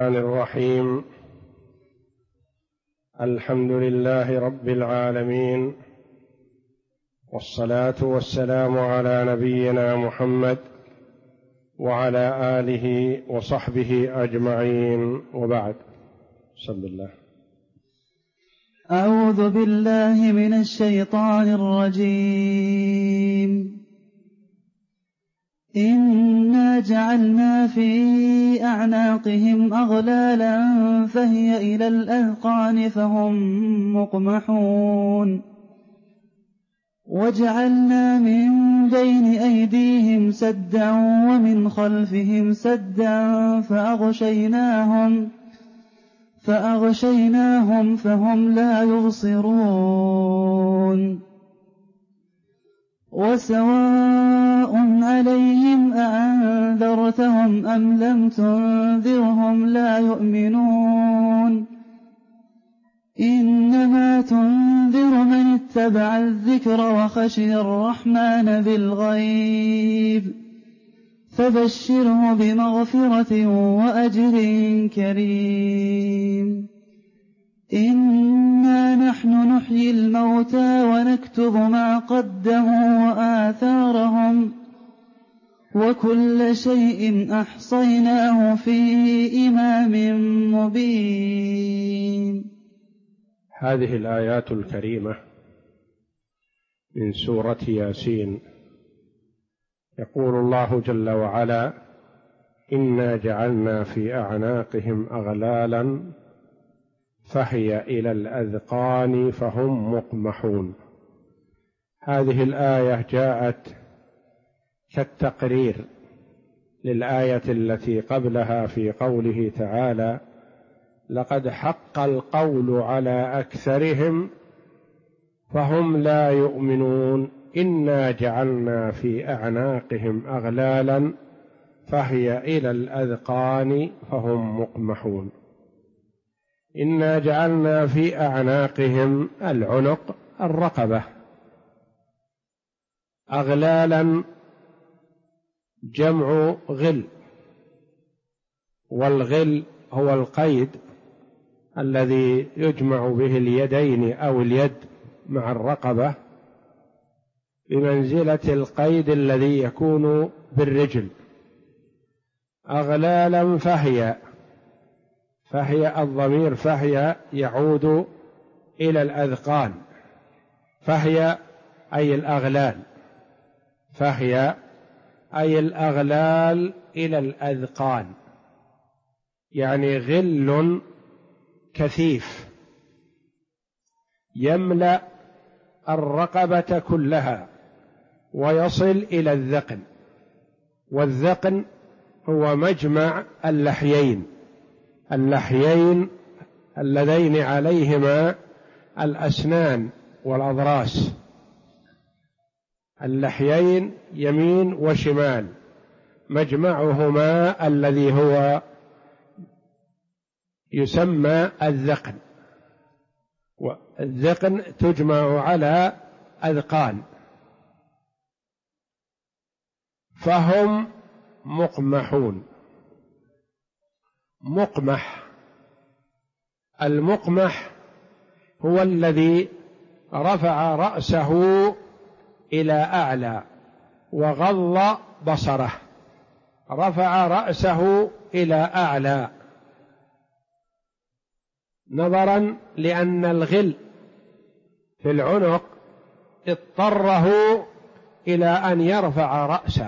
الرحيم. الحمد لله رب العالمين، والصلاة والسلام على نبينا محمد وعلى آله وصحبه أجمعين، وبعد. بسم الله. أعوذ بالله من الشيطان الرجيم. إنا جعلنا في أعناقهم أغلالا فهي إلى الأذقان فهم مقمحون، وجعلنا من بين أيديهم سدا ومن خلفهم سدا فأغشيناهم فهم لا يبصرون. وسواء عليهم أأنذرتهم أم لم تنذرهم لا يؤمنون. إنما تنذر من اتبع الذكر وخشي الرحمن بالغيب، فبشره بمغفرة وأجر كريم. إنا نحن نحيي الموتى ونكتب ما قدموا وآثارهم، وكل شيء أحصيناه في إمام مبين. هذه الآيات الكريمة من سورة ياسين. يقول الله جل وعلا: إنا جعلنا في أعناقهم أغلالا فهي إلى الأذقان فهم مقمحون. هذه الآية جاءت كالتقرير للآية التي قبلها في قوله تعالى: لقد حق القول على أكثرهم فهم لا يؤمنون. إنا جعلنا في أعناقهم أغلالا فهي إلى الأذقان فهم مقمحون. إنا جعلنا في أعناقهم، العنق الرقبة، أغلالا جمع غل، والغل هو القيد الذي يجمع به اليدين أو اليد مع الرقبة بمنزلة القيد الذي يكون بالرجل. أغلالا فهي الضمير فهي يعود إلى الأذقان، فهي أي الأغلال، فهي أي الأغلال إلى الأذقان، يعني غل كثيف يملأ الرقبة كلها ويصل إلى الذقن. والذقن هو مجمع اللحيين اللذين عليهما الأسنان والأضراس، اللحيين يمين وشمال، مجمعهما الذي هو يسمى الذقن. والذقن تجمع على أذقان. فهم مقمحون. مقمح، المقمح هو الذي رفع رأسه إلى أعلى وغض بصره، رفع رأسه إلى أعلى نظرا لأن الغل في العنق اضطره إلى أن يرفع رأسه.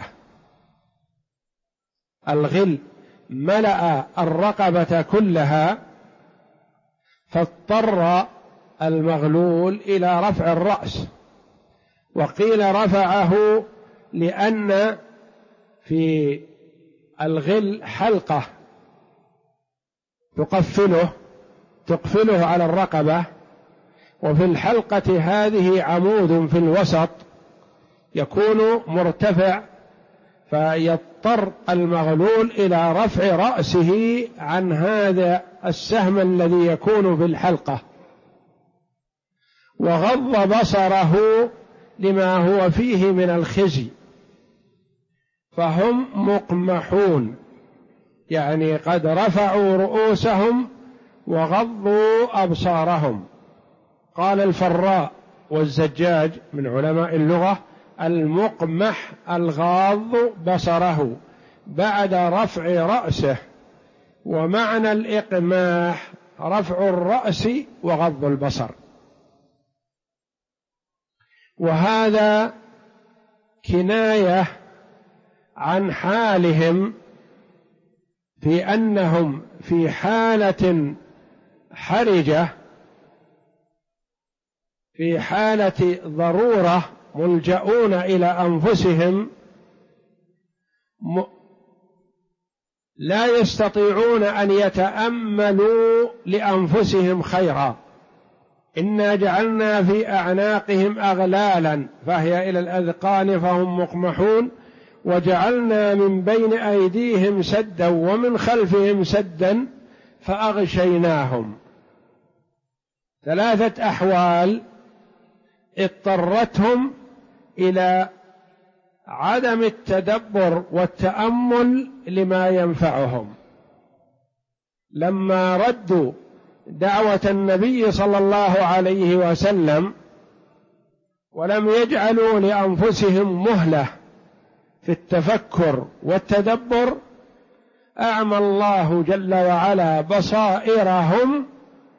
الغل ملأ الرقبة كلها، فاضطر المغلول إلى رفع الرأس. وقيل رفعه لأن في الغل حلقة تقفله على الرقبة، وفي الحلقة هذه عمود في الوسط يكون مرتفع، فيضطر المغلول إلى رفع رأسه عن هذا السهم الذي يكون في الحلقة، وغض بصره لما هو فيه من الخزي. فهم مقمحون، يعني قد رفعوا رؤوسهم وغضوا أبصارهم. قال الفراء والزجاج من علماء اللغة: المقمح الغاض بصره بعد رفع رأسه، ومعنى الإقماح رفع الرأس وغض البصر. وهذا كناية عن حالهم في أنهم في حالة حرجة، في حالة ضرورة، ملجؤون إلى أنفسهم، لا يستطيعون أن يتأملوا لأنفسهم خيرا. إنا جعلنا في أعناقهم أغلالا فهي إلى الأذقان فهم مقمحون، وجعلنا من بين أيديهم سدا ومن خلفهم سدا فأغشيناهم. ثلاثة أحوال اضطرتهم إلى عدم التدبر والتأمل لما ينفعهم. لما ردوا دعوة النبي صلى الله عليه وسلم ولم يجعلوا لأنفسهم مهلة في التفكر والتدبر، أعمى الله جل وعلا بصائرهم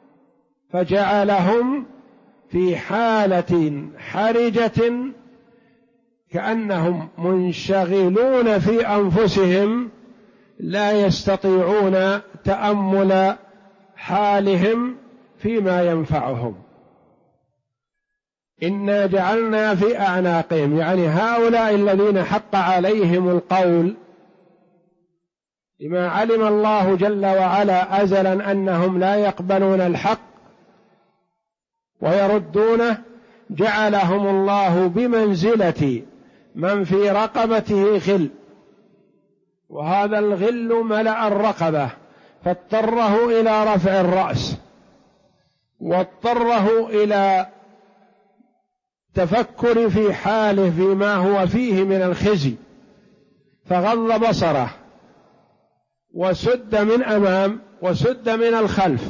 فجعلهم في حالة حرجة كأنهم منشغلون في أنفسهم، لا يستطيعون تأمل حالهم فيما ينفعهم. إنا جعلنا في أعناقهم، يعني هؤلاء الذين حق عليهم القول لما علم الله جل وعلا أزلا أنهم لا يقبلون الحق ويردونه، جعلهم الله بمنزلة من في رقبته غل، وهذا الغل ملأ الرقبة، فاضطره إلى رفع الرأس، واضطره إلى تفكر في حاله فيما هو فيه من الخزي، فغض بصره وسد من أمام وسد من الخلف،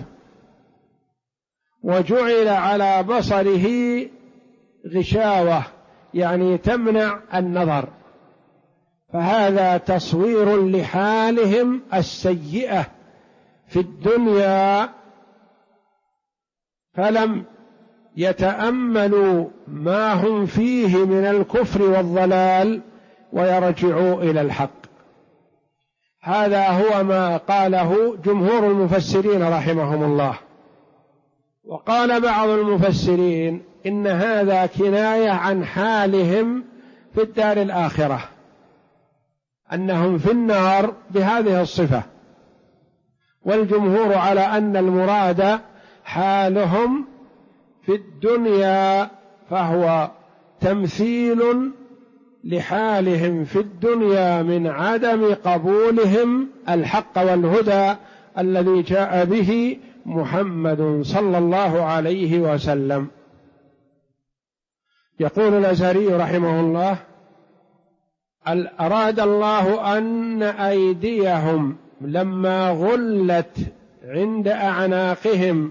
وجعل على بصره غشاوة يعني تمنع النظر. فهذا تصوير لحالهم السيئة في الدنيا، فلم يتأملوا ما هم فيه من الكفر والضلال ويرجعوا إلى الحق. هذا هو ما قاله جمهور المفسرين رحمهم الله. وقال بعض المفسرين إن هذا كناية عن حالهم في الدار الآخرة، أنهم في النار بهذه الصفة، والجمهور على أن المراد حالهم في الدنيا، فهو تمثيل لحالهم في الدنيا من عدم قبولهم الحق والهدى الذي جاء به محمد صلى الله عليه وسلم. يقول الأزهري رحمه الله: أراد الله أن أيديهم لما غلت عند أعناقهم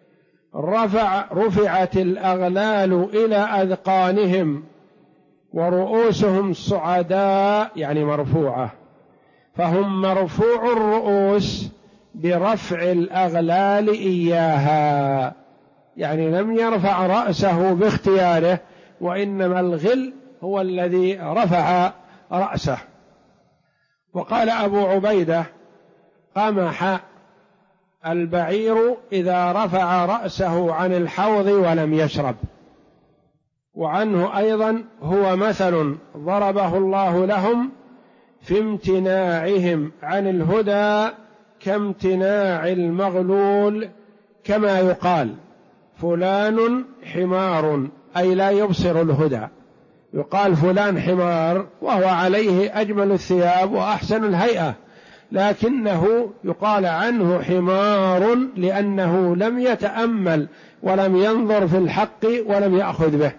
رفعت الأغلال إلى أذقانهم ورؤوسهم صعداء يعني مرفوعة، فهم مرفوع الرؤوس برفع الأغلال إياها، يعني لم يرفع رأسه باختياره، وإنما الغل هو الذي رفع رأسه. وقال أبو عبيدة: قمح البعير إذا رفع رأسه عن الحوض ولم يشرب. وعنه أيضا: هو مثل ضربه الله لهم في امتناعهم عن الهدى كامتناع المغلول، كما يقال فلان حمار أي لا يبصر الهدى، يقال فلان حمار وهو عليه أجمل الثياب وأحسن الهيئة، لكنه يقال عنه حمار لأنه لم يتأمل ولم ينظر في الحق ولم يأخذ به.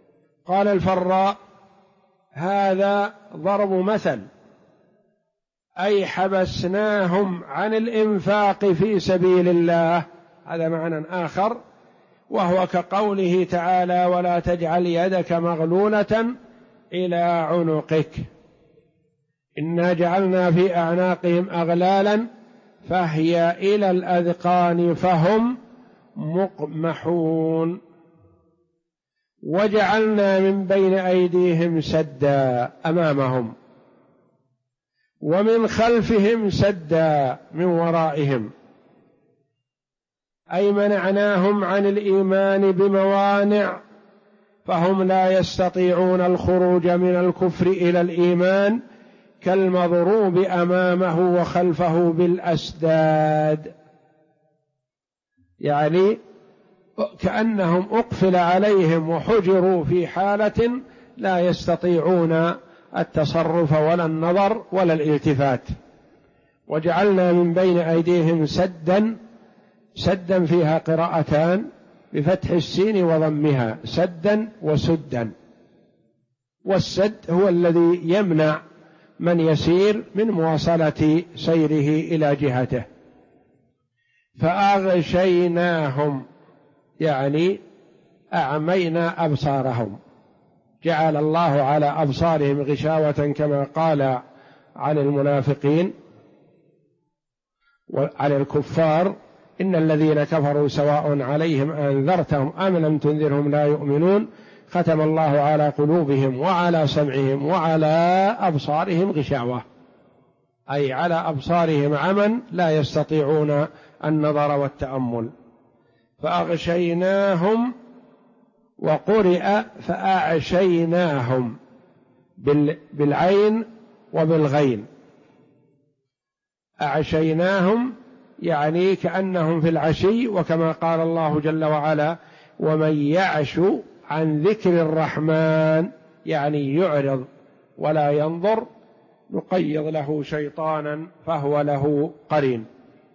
قال الفراء: هذا ضرب مثل، أي حبسناهم عن الإنفاق في سبيل الله، هذا معنى آخر، وهو كقوله تعالى: ولا تجعل يدك مغلولة إلى عنقك، إنا جعلنا في أعناقهم أغلالا فهي إلى الأذقان فهم مقمحون. وجعلنا من بين أيديهم سدا أمامهم، ومن خلفهم سدا من ورائهم، أي منعناهم عن الإيمان بموانع، فهم لا يستطيعون الخروج من الكفر إلى الإيمان، كالمضروب أمامه وخلفه بالأسداد، يعني كأنهم أقفل عليهم وحجروا في حالة لا يستطيعون التصرف ولا النظر ولا الالتفات. وجعلنا من بين أيديهم سدا، سدا فيها قراءتان بفتح السين وضمها، سدا وسدا، والسد هو الذي يمنع من يسير من مواصلة سيره إلى جهته. فأغشيناهم يعني أعمينا أبصارهم، جعل الله على أبصارهم غشاوة كما قال عن المنافقين وعلى الكفار: إن الذين كفروا سواء عليهم أنذرتهم أم لم تنذرهم لا يؤمنون، ختم الله على قلوبهم وعلى سمعهم وعلى أبصارهم غشاوة، أي على أبصارهم عمى لا يستطيعون النظر والتأمل. فأغشيناهم، وقرئ فأعشيناهم بالعين وبالغين، أعشيناهم يعني كأنهم في العشي، وكما قال الله جل وعلا: ومن يعش عن ذكر الرحمن يعني يعرض ولا ينظر، نقيض له شيطانا فهو له قرين.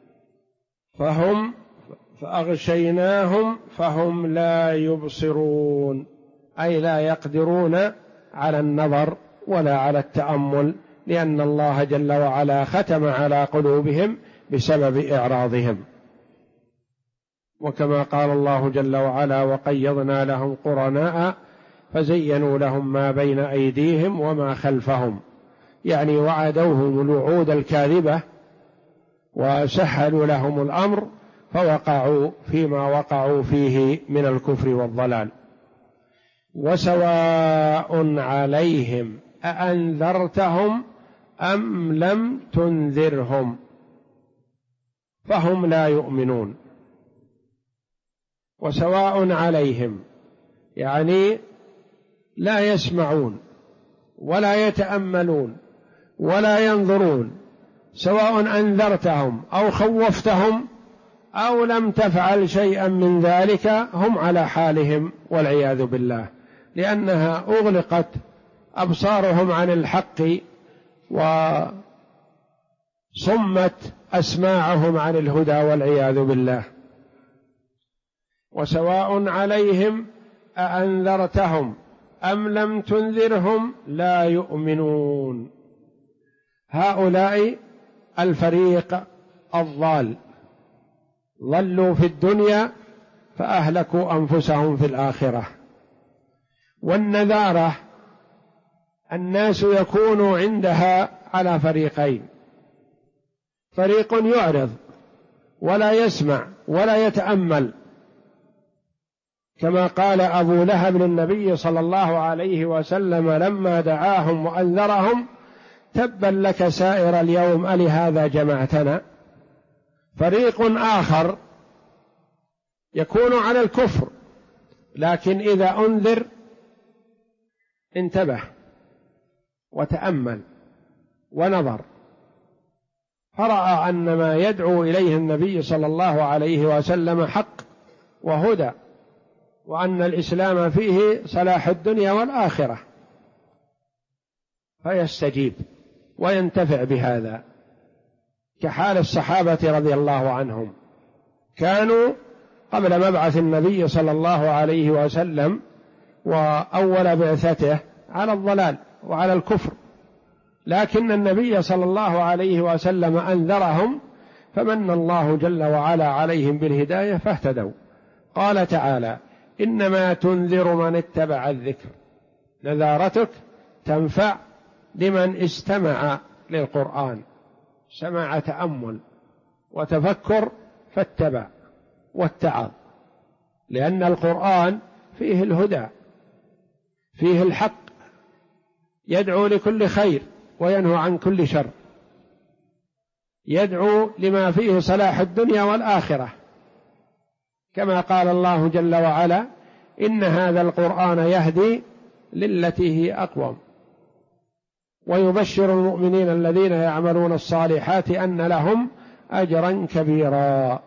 فأغشيناهم فهم لا يبصرون، أي لا يقدرون على النظر ولا على التأمل، لأن الله جل وعلا ختم على قلوبهم بسبب إعراضهم. وكما قال الله جل وعلا: وقيضنا لهم قرناء فزينوا لهم ما بين أيديهم وما خلفهم، يعني وعدوهم الوعود الكاذبة وسهلوا لهم الأمر فوقعوا فيما وقعوا فيه من الكفر والضلال. وسواء عليهم أأنذرتهم أم لم تنذرهم فهم لا يؤمنون. وسواء عليهم يعني لا يسمعون ولا يتأملون ولا ينظرون، سواء أنذرتهم أو خوفتهم أو لم تفعل شيئا من ذلك، هم على حالهم والعياذ بالله، لأنها أغلقت أبصارهم عن الحق وصمت أسماعهم عن الهدى والعياذ بالله. وسواء عليهم أأنذرتهم أم لم تنذرهم لا يؤمنون. هؤلاء الفريق الضال ضلوا في الدنيا فأهلكوا أنفسهم في الآخرة. والنذارة الناس يكون عندها على فريقين: فريق يعرض ولا يسمع ولا يتأمل، كما قال أبو لهب للنبي صلى الله عليه وسلم لما دعاهم وأنذرهم: تبا لك سائر اليوم ألهذا جمعتنا. فريق آخر يكون على الكفر، لكن إذا أنذر انتبه وتأمل ونظر، فرأى أن ما يدعو إليه النبي صلى الله عليه وسلم حق وهدى، وأن الإسلام فيه صلاح الدنيا والآخرة، فيستجيب وينتفع بهذا، كحال الصحابة رضي الله عنهم، كانوا قبل مبعث النبي صلى الله عليه وسلم وأول بعثته على الضلال وعلى الكفر، لكن النبي صلى الله عليه وسلم أنذرهم فمن الله جل وعلا عليهم بالهداية فاهتدوا. قال تعالى: إنما تنذر من اتبع الذكر. نذارتك تنفع لمن استمع للقرآن، سمع تأمل وتفكر فاتبع واتعظ، لأن القرآن فيه الهدى، فيه الحق، يدعو لكل خير وينهى عن كل شر، يدعو لما فيه صلاح الدنيا والآخرة، كما قال الله جل وعلا: إن هذا القرآن يهدي للتي هي أقوم، ويبشر المؤمنين الذين يعملون الصالحات أن لهم أجرا كبيرا.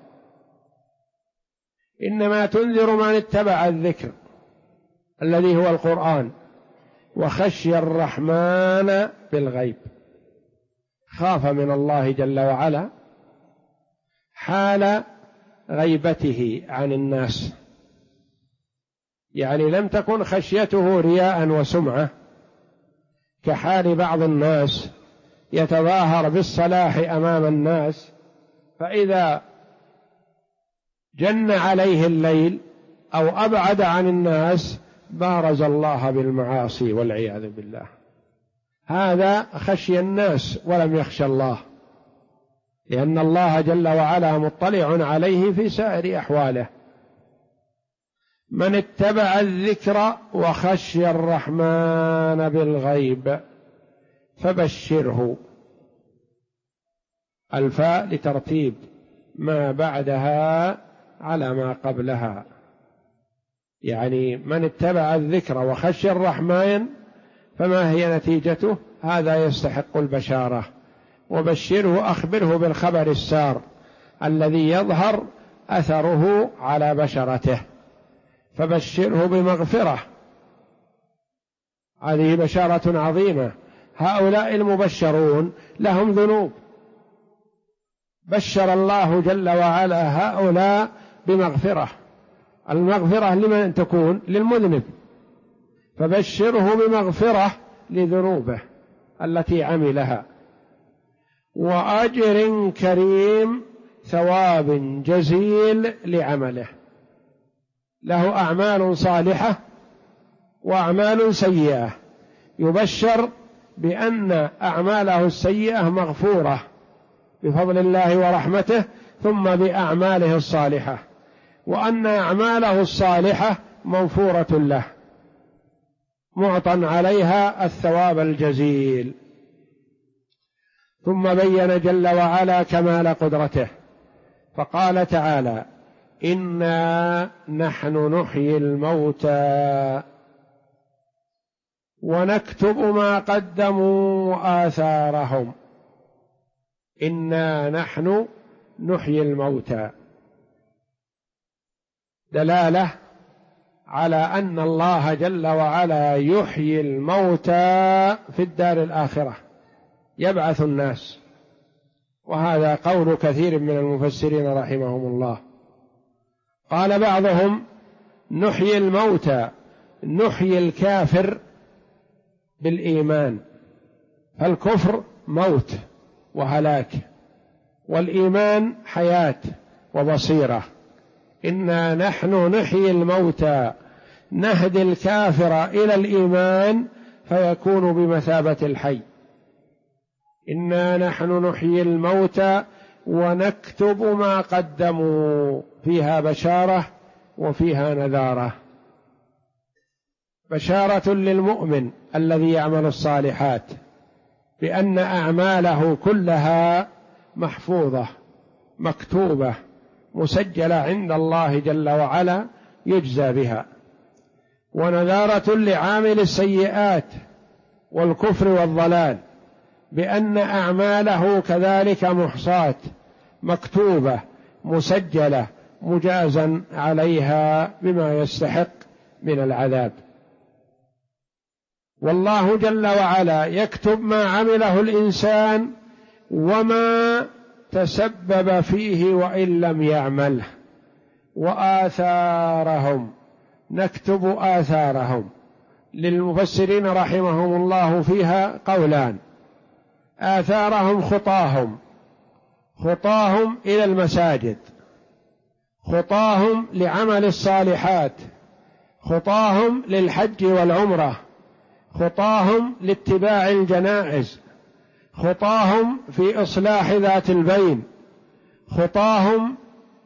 إنما تنذر من اتبع الذكر الذي هو القرآن وخشي الرحمن بالغيب، خاف من الله جل وعلا حال غيبته عن الناس، يعني لم تكن خشيته رياء وسمعة كحال بعض الناس يتظاهر بالصلاح أمام الناس، فإذا جن عليه الليل أو أبعد عن الناس بارز الله بالمعاصي والعياذ بالله. هذا خشي الناس ولم يخشى الله، لأن الله جل وعلا مطلع عليه في سائر أحواله. من اتبع الذكر وخشي الرحمن بالغيب فبشره. الفاء لترتيب ما بعدها على ما قبلها، يعني من اتبع الذكر وخشي الرحمن فما هي نتيجته؟ هذا يستحق البشارة. وبشره، أخبره بالخبر السار الذي يظهر أثره على بشرته، فبشره بمغفرة. هذه بشارة عظيمة. هؤلاء المبشرون لهم ذنوب، بشر الله جل وعلا هؤلاء بمغفرة. المغفرة لمن تكون؟ للمذنب، فبشره بمغفرة لذنوبه التي عملها، وأجر كريم، ثواب جزيل لعمله. له أعمال صالحة وأعمال سيئة، يبشر بأن أعماله السيئة مغفورة بفضل الله ورحمته، ثم بأعماله الصالحة، وأن أعماله الصالحة موفورة له، معطى عليها الثواب الجزيل. ثم بين جل وعلا كمال قدرته فقال تعالى: إنا نحن نحيي الموتى ونكتب ما قدموا وآثارهم. إنا نحن نحيي الموتى، دلالة على أن الله جل وعلا يحيي الموتى في الدار الآخرة، يبعث الناس، وهذا قول كثير من المفسرين رحمهم الله. قال بعضهم: نحيي الموتى، نحيي الكافر بالإيمان، فالكفر موت وهلاك، والإيمان حياة وبصيرة. إنا نحن نحيي الموتى، نهدي الكافر إلى الإيمان فيكون بمثابة الحي. إنا نحن نحيي الموتى ونكتب ما قدموا، فيها بشارة وفيها نذارة. بشارة للمؤمن الذي يعمل الصالحات بأن أعماله كلها محفوظة مكتوبة مسجلة عند الله جل وعلا يجزى بها. ونذارة لعامل السيئات والكفر والضلال بأن أعماله كذلك محصاة مكتوبة مسجلة مجازا عليها بما يستحق من العذاب. والله جل وعلا يكتب ما عمله الإنسان وما تسبب فيه وإن لم يعمله. وآثارهم، نكتب آثارهم. للمفسرين رحمهم الله فيها قولان: آثارهم خطاهم إلى المساجد، خطاهم لعمل الصالحات، خطاهم للحج والعمرة، خطاهم لاتباع الجنائز، خطاهم في إصلاح ذات البين، خطاهم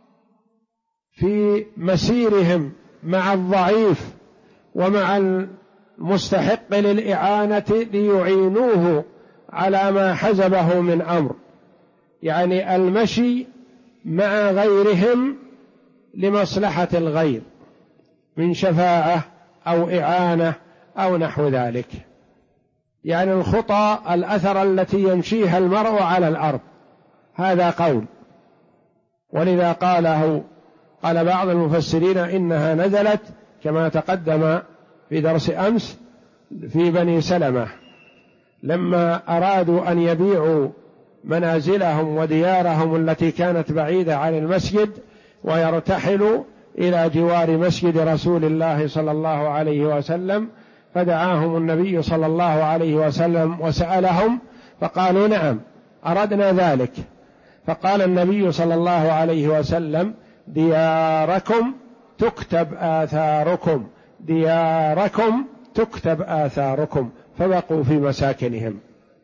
في مسيرهم مع الضعيف ومع المستحق للإعانة ليعينوه على ما حزبه من أمر، يعني المشي مع غيرهم لمصلحة الغير من شفاعة أو إعانة أو نحو ذلك، يعني الخطى الأثر التي يمشيها المرء على الأرض، هذا قول. ولذا قال بعض المفسرين إنها نزلت كما تقدم في درس أمس في بني سلمة لما أرادوا أن يبيعوا منازلهم وديارهم التي كانت بعيدة عن المسجد ويرتحلوا إلى جوار مسجد رسول الله صلى الله عليه وسلم، فدعاهم النبي صلى الله عليه وسلم وسألهم فقالوا نعم أردنا ذلك، فقال النبي صلى الله عليه وسلم دياركم تكتب آثاركم، دياركم تكتب آثاركم، فبقوا في مساكنهم،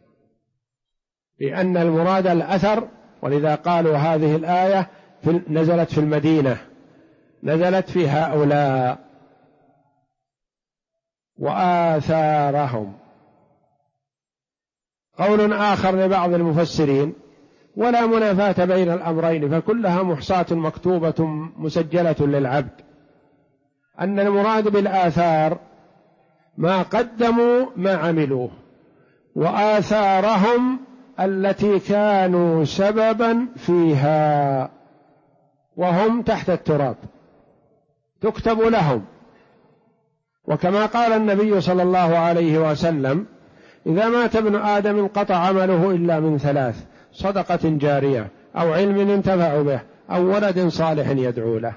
لأن المراد الأثر. ولذا قالوا هذه الآية نزلت في المدينة، نزلت في هؤلاء وآثارهم. قول آخر لبعض المفسرين ولا منافاة بين الأمرين فكلها محصاة مكتوبة مسجلة للعبد، أن المراد بالآثار ما قدموا ما عملوه، وآثارهم التي كانوا سببا فيها وهم تحت التراب تكتب لهم. وكما قال النبي صلى الله عليه وسلم إذا مات ابن آدم انقطع عمله إلا من ثلاث: صدقة جارية أو علم ينتفع به أو ولد صالح يدعو له.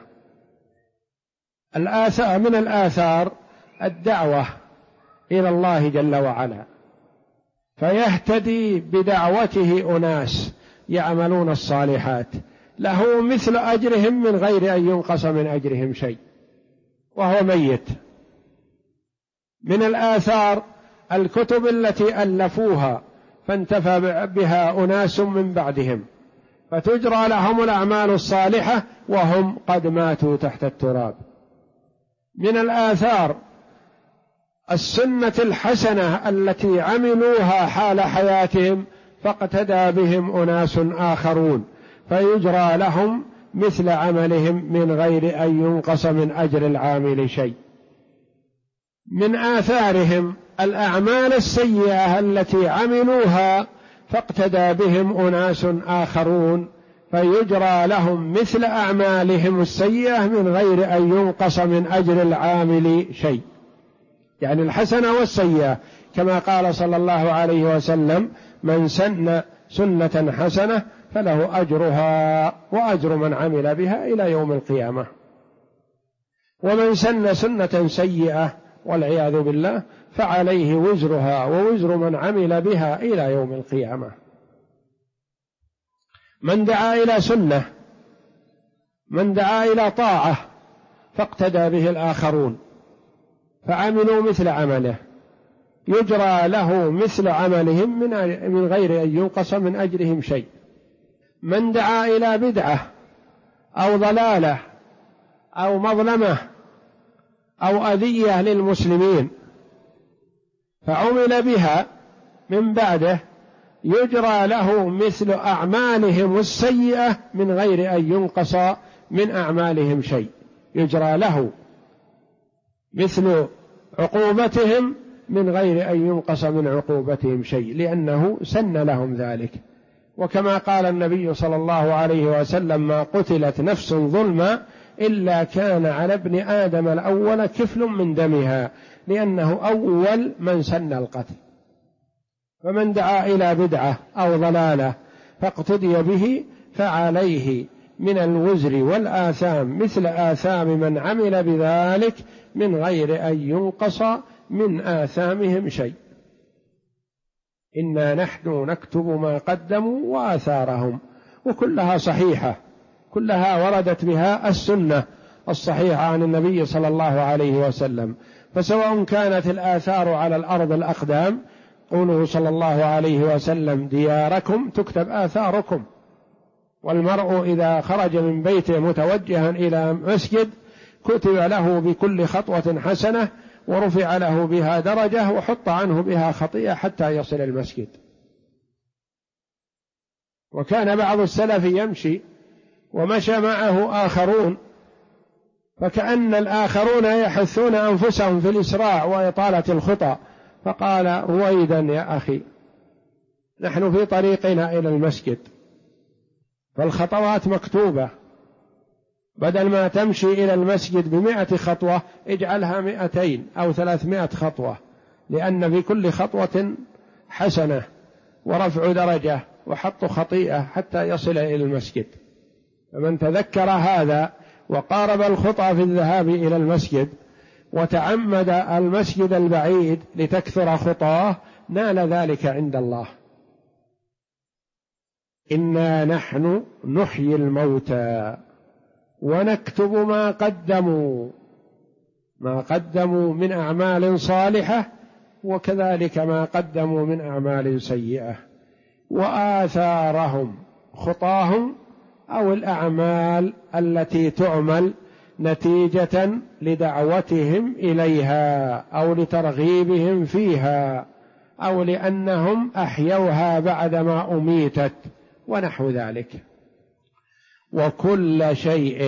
الآثار من الآثار الدعوة إلى الله جل وعلا، فيهتدي بدعوته أناس يعملون الصالحات له مثل أجرهم من غير أن ينقص من أجرهم شيء وهو ميت. من الآثار الكتب التي ألفوها فانتفع بها أناس من بعدهم، فتجرى لهم الأعمال الصالحة وهم قد ماتوا تحت التراب. من الآثار السنة الحسنة التي عملوها حال حياتهم فاقتدى بهم أناس آخرون، فيجرى لهم مثل عملهم من غير أن ينقص من أجر العامل شيء. من آثارهم الأعمال السيئة التي عملوها فاقتدى بهم أناس آخرون، فيجرى لهم مثل أعمالهم السيئة من غير أن ينقص من أجر العامل شيء، يعني الحسنة والسيئة، كما قال صلى الله عليه وسلم من سن سنة حسنة فله أجرها وأجر من عمل بها إلى يوم القيامة، ومن سن سنة سيئة والعياذ بالله فعليه وزرها ووزر من عمل بها إلى يوم القيامة. من دعا إلى سنة، من دعا إلى طاعة فاقتدى به الآخرون فعملوا مثل عمله يجرى له مثل عملهم من غير أن ينقص من أجرهم شيء. من دعا إلى بدعة أو ضلالة أو مظلمة أو أذية للمسلمين فعمل بها من بعده يجرى له مثل أعمالهم السيئة من غير أن ينقص من أعمالهم شيء، يجرى له مثل عقوبتهم من غير أن ينقص من عقوبتهم شيء، لأنه سن لهم ذلك. وكما قال النبي صلى الله عليه وسلم ما قتلت نفس ظلما إلا كان على ابن آدم الأول كفل من دمها، لأنه أول من سن القتل. فمن دعا إلى بدعة أو ضلالة فاقتدي به فعليه من الوزر والآثام مثل آثام من عمل بذلك من غير أن ينقص من آثامهم شيء. إنا نحن نكتب ما قدموا وآثارهم، وكلها صحيحة، كلها وردت بها السنة الصحيحة عن النبي صلى الله عليه وسلم. فسواء كانت الآثار على الأرض الأقدام، قوله صلى الله عليه وسلم دياركم تكتب آثاركم، والمرء إذا خرج من بيته متوجها إلى مسجد كتب له بكل خطوة حسنة، ورفع له بها درجة، وحط عنه بها خطيئة حتى يصل المسجد. وكان بعض السلف يمشي ومشى معه آخرون، فكأن الآخرون يحثون أنفسهم في الإسراع وإطالة الخطى، فقال رويدا يا أخي، نحن في طريقنا إلى المسجد، فالخطوات مكتوبة، بدل ما تمشي إلى المسجد 100 خطوة اجعلها 200 أو 300 خطوة، لأن في كل خطوة حسنة ورفع درجة وحط خطيئة حتى يصل إلى المسجد. فمن تذكر هذا وقارب الخطى في الذهاب إلى المسجد وتعمد المسجد البعيد لتكثر خطاه نال ذلك عند الله. إنا نحن نحيي الموتى ونكتب ما قدموا من أعمال صالحة، وكذلك ما قدموا من أعمال سيئة، وآثارهم خطاهم أو الأعمال التي تعمل نتيجة لدعوتهم إليها أو لترغيبهم فيها أو لأنهم أحيوها بعدما أميتت ونحو ذلك. وكل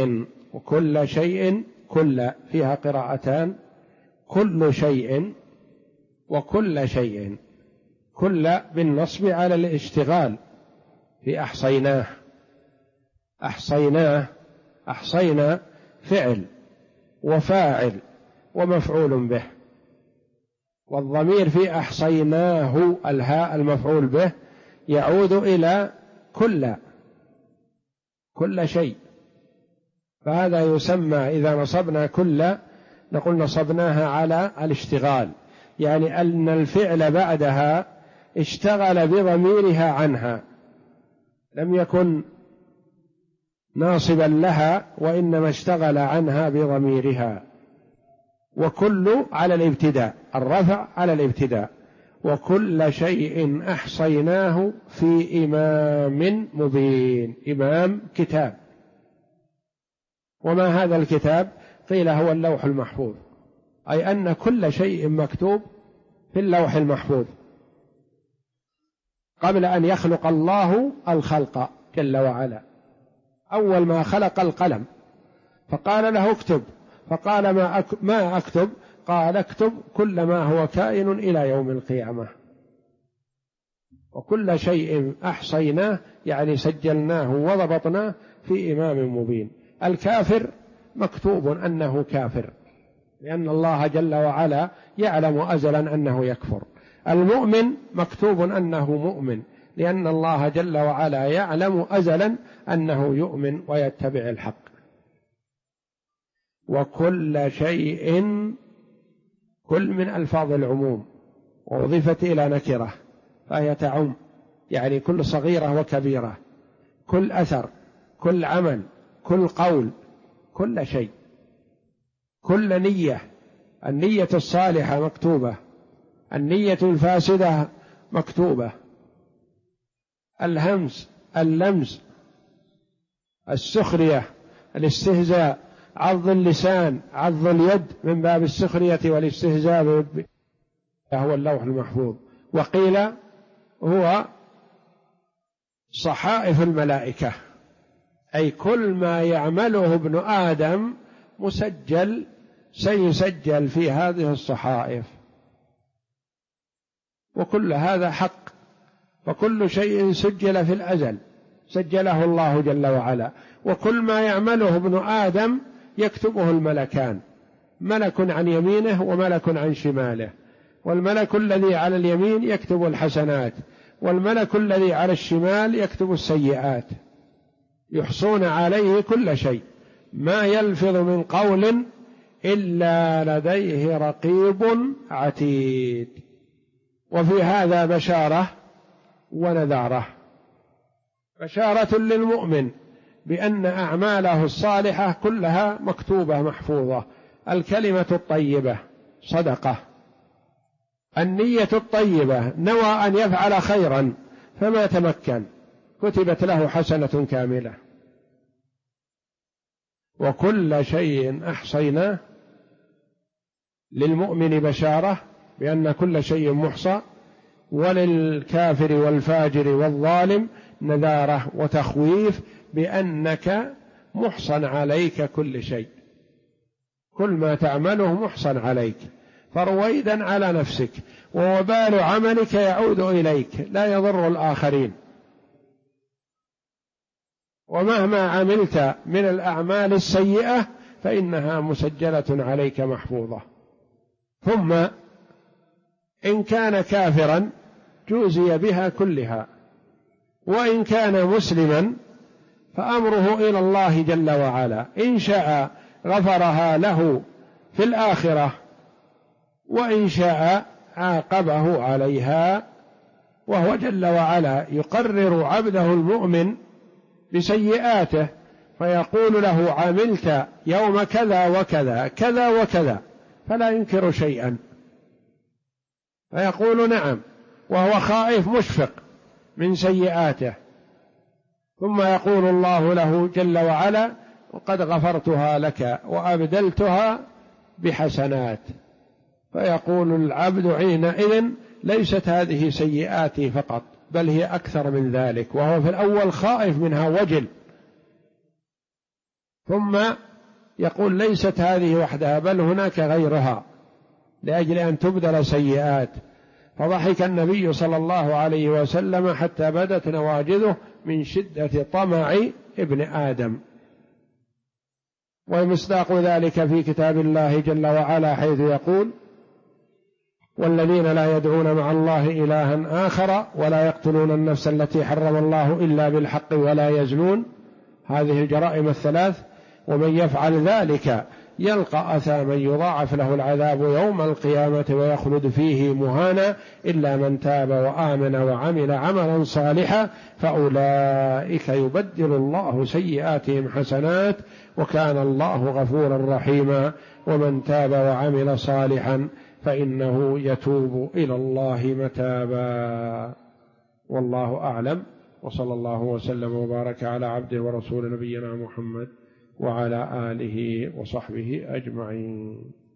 شيء كل فيها قراءتان، كل شيء وكل شيء، كل بالنصب على الاشتغال في أحصينا فعل وفاعل ومفعول به، والضمير في أحصيناه الهاء المفعول به يعود إلى كل شيء، فهذا يسمى إذا نصبنا كل نقول نصبناها على الاشتغال، يعني أن الفعل بعدها اشتغل بضميرها عنها، لم يكن ناصبا لها وإنما اشتغل عنها بضميرها. وكل على الابتداء، الرفع على الابتداء. وكل شيء أحصيناه في إمام مبين، إمام كتاب. وما هذا الكتاب؟ قيل هو اللوح المحفوظ، أي أن كل شيء مكتوب في اللوح المحفوظ قبل أن يخلق الله الخلق جل وعلا. أول ما خلق القلم فقال له اكتب، فقال ما أكتب؟ قال اكتب كل ما هو كائن إلى يوم القيامة. وكل شيء أحصيناه يعني سجلناه وضبطناه في إمام مبين. الكافر مكتوب أنه كافر لأن الله جل وعلا يعلم أزلا أنه يكفر. المؤمن مكتوب أنه مؤمن لأن الله جل وعلا يعلم أزلا أنه يؤمن ويتبع الحق. وكل شيء، كل من ألفاظ العموم وأضيفت إلى نكرة فهي تعم، يعني كل صغيرة وكبيرة، كل أثر، كل عمل، كل قول، كل شيء، كل نية. النية الصالحة مكتوبة، النية الفاسدة مكتوبة، الهمز، اللمز، السخرية، الاستهزاء، عض اللسان، عض اليد من باب السخرية والاستهزاء هو اللوح المحفوظ. وقيل هو صحائف الملائكة، أي كل ما يعمله ابن آدم مسجل سيسجل في هذه الصحائف، وكل هذا حق. وكل شيء سجل في الأزل سجله الله جل وعلا. وكل ما يعمله ابن آدم يكتبه الملكان، ملك عن يمينه وملك عن شماله، والملك الذي على اليمين يكتب الحسنات، والملك الذي على الشمال يكتب السيئات، يحصون عليه كل شيء، ما يلفظ من قول إلا لديه رقيب عتيد. وفي هذا بشارة ونذاره. بشارة للمؤمن بأن أعماله الصالحة كلها مكتوبة محفوظة. الكلمة الطيبة صدقة، النية الطيبة نوى أن يفعل خيرا فما تمكن كتبت له حسنة كاملة. وكل شيء أحصيناه، للمؤمن بشارة بأن كل شيء محصى، وللكافر والفاجر والظالم نذارة وتخويف بأنك محصن عليك كل شيء، كل ما تعمله محصن عليك، فرويدا على نفسك، ووبال عملك يعود إليك لا يضر الآخرين. ومهما عملت من الأعمال السيئة فإنها مسجلة عليك محفوظة. ثم إن كان كافرا جوزي بها كلها، وإن كان مسلما فأمره إلى الله جل وعلا، إن شاء غفرها له في الآخرة، وإن شاء عاقبه عليها. وهو جل وعلا يقرر عبده المؤمن بسيئاته فيقول له عملت يوم كذا وكذا كذا وكذا، فلا ينكر شيئا، فيقول نعم، وهو خائف مشفق من سيئاته. ثم يقول الله له جل وعلا وقد غفرتها لك وأبدلتها بحسنات، فيقول العبد حينئذ ليست هذه سيئاتي فقط بل هي أكثر من ذلك، وهو في الأول خائف منها وجل، ثم يقول ليست هذه وحدها بل هناك غيرها لأجل أن تبدل سيئات. فضحك النبي صلى الله عليه وسلم حتى بدت نواجذه من شدة طمع ابن آدم. ومصداق ذلك في كتاب الله جل وعلا حيث يقول والذين لا يدعون مع الله إلها آخر ولا يقتلون النفس التي حرم الله إلا بالحق ولا يزنون، هذه الجرائم الثلاث، ومن يفعل ذلك يلقى أثاما يضاعف له العذاب يوم القيامة ويخلد فيه مهانا إلا من تاب وآمن وعمل عملا صالحا فأولئك يبدل الله سيئاتهم حسنات وكان الله غفورا رحيما. ومن تاب وعمل صالحا فإنه يتوب إلى الله متابا. والله أعلم، وصلى الله وسلم وبارك على عبده ورسول نبينا محمد وعلى آله وصحبه أجمعين.